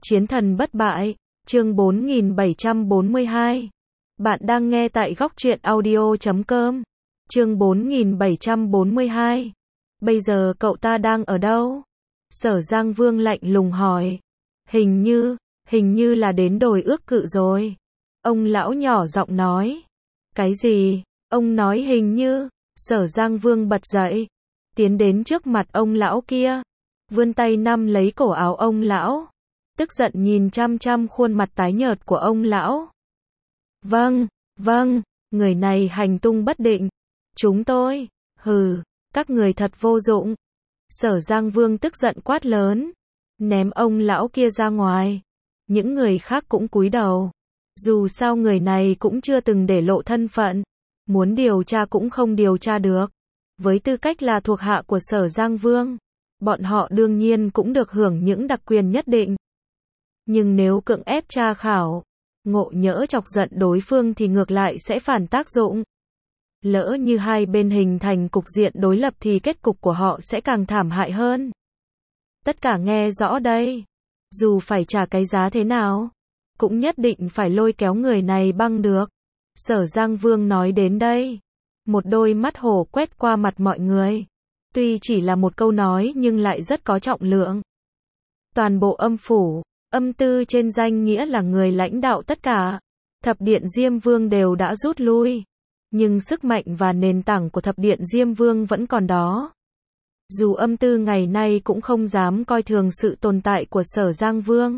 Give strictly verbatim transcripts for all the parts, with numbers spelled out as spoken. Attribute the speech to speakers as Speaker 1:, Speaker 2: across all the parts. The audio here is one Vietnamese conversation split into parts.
Speaker 1: Chiến thần bất bại, chương bốn nghìn bảy trăm bốn mươi hai. Bạn đang nghe tại góc truyện audio chấm com. Chương bốn nghìn bảy trăm bốn mươi hai. Bây giờ cậu ta đang ở đâu? Sở Giang Vương lạnh lùng hỏi. Hình như, hình như là đến đồi ước cự rồi. Ông lão nhỏ giọng nói. Cái gì? Ông nói hình như. Sở Giang Vương bật dậy, tiến đến trước mặt ông lão kia, vươn tay nắm lấy cổ áo ông lão, tức giận nhìn chăm chăm khuôn mặt tái nhợt của ông lão. Vâng, vâng, người này hành tung bất định. Chúng tôi, hừ, các người thật vô dụng. Sở Giang Vương tức giận quát lớn, ném ông lão kia ra ngoài. Những người khác cũng cúi đầu. Dù sao người này cũng chưa từng để lộ thân phận. Muốn điều tra cũng không điều tra được. Với tư cách là thuộc hạ của Sở Giang Vương, bọn họ đương nhiên cũng được hưởng những đặc quyền nhất định. Nhưng nếu cưỡng ép tra khảo, ngộ nhỡ chọc giận đối phương thì ngược lại sẽ phản tác dụng. Lỡ như hai bên hình thành cục diện đối lập thì kết cục của họ sẽ càng thảm hại hơn. Tất cả nghe rõ đây. Dù phải trả cái giá thế nào, cũng nhất định phải lôi kéo người này băng được. Sở Giang Vương nói đến đây, một đôi mắt hổ quét qua mặt mọi người. Tuy chỉ là một câu nói nhưng lại rất có trọng lượng. Toàn bộ âm phủ, âm tư trên danh nghĩa là người lãnh đạo tất cả. Thập điện Diêm Vương đều đã rút lui. Nhưng sức mạnh và nền tảng của thập điện Diêm Vương vẫn còn đó. Dù âm tư ngày nay cũng không dám coi thường sự tồn tại của Sở Giang Vương.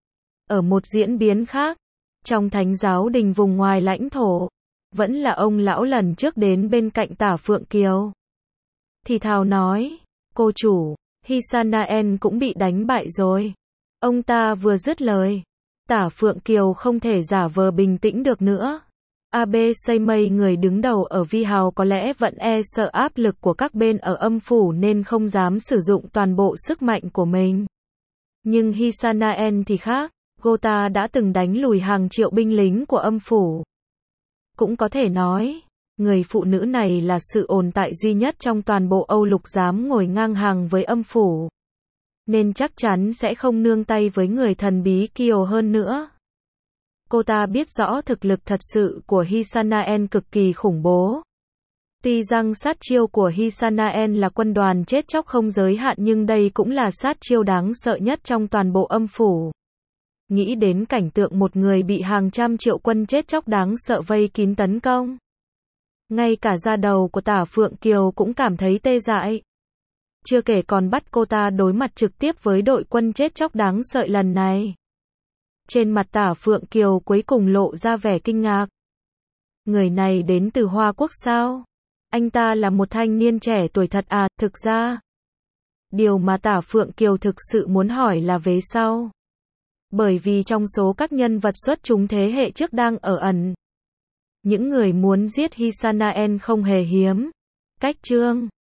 Speaker 1: Ở một diễn biến khác, trong thánh giáo đình vùng ngoài lãnh thổ, vẫn là ông lão lần trước đến bên cạnh Tả Phượng Kiều. Thì thào nói, cô chủ, Hisanaen cũng bị đánh bại rồi. Ông ta vừa dứt lời, Tả Phượng Kiều không thể giả vờ bình tĩnh được nữa. a bê xây mây người đứng đầu ở Vi Hào có lẽ vẫn e sợ áp lực của các bên ở âm phủ nên không dám sử dụng toàn bộ sức mạnh của mình. Nhưng Hisanaen thì khác. Gotha đã từng đánh lùi hàng triệu binh lính của âm phủ. Cũng có thể nói, người phụ nữ này là sự tồn tại duy nhất trong toàn bộ Âu Lục dám ngồi ngang hàng với âm phủ. Nên chắc chắn sẽ không nương tay với người thần bí Kiều hơn nữa. Cô ta biết rõ thực lực thật sự của Hisanaen cực kỳ khủng bố. Tuy rằng sát chiêu của Hisanaen là quân đoàn chết chóc không giới hạn nhưng đây cũng là sát chiêu đáng sợ nhất trong toàn bộ âm phủ. Nghĩ đến cảnh tượng một người bị hàng trăm triệu quân chết chóc đáng sợ vây kín tấn công. Ngay cả da đầu của Tả Phượng Kiều cũng cảm thấy tê dại. Chưa kể còn bắt cô ta đối mặt trực tiếp với đội quân chết chóc đáng sợ lần này. Trên mặt Tả Phượng Kiều cuối cùng lộ ra vẻ kinh ngạc. Người này đến từ Hoa Quốc sao? Anh ta là một thanh niên trẻ tuổi thật à? Thực ra, điều mà Tả Phượng Kiều thực sự muốn hỏi là vế sau. Bởi vì trong số các nhân vật xuất chúng thế hệ trước đang ở ẩn, những người muốn giết Hisanaen không hề hiếm. Cách chương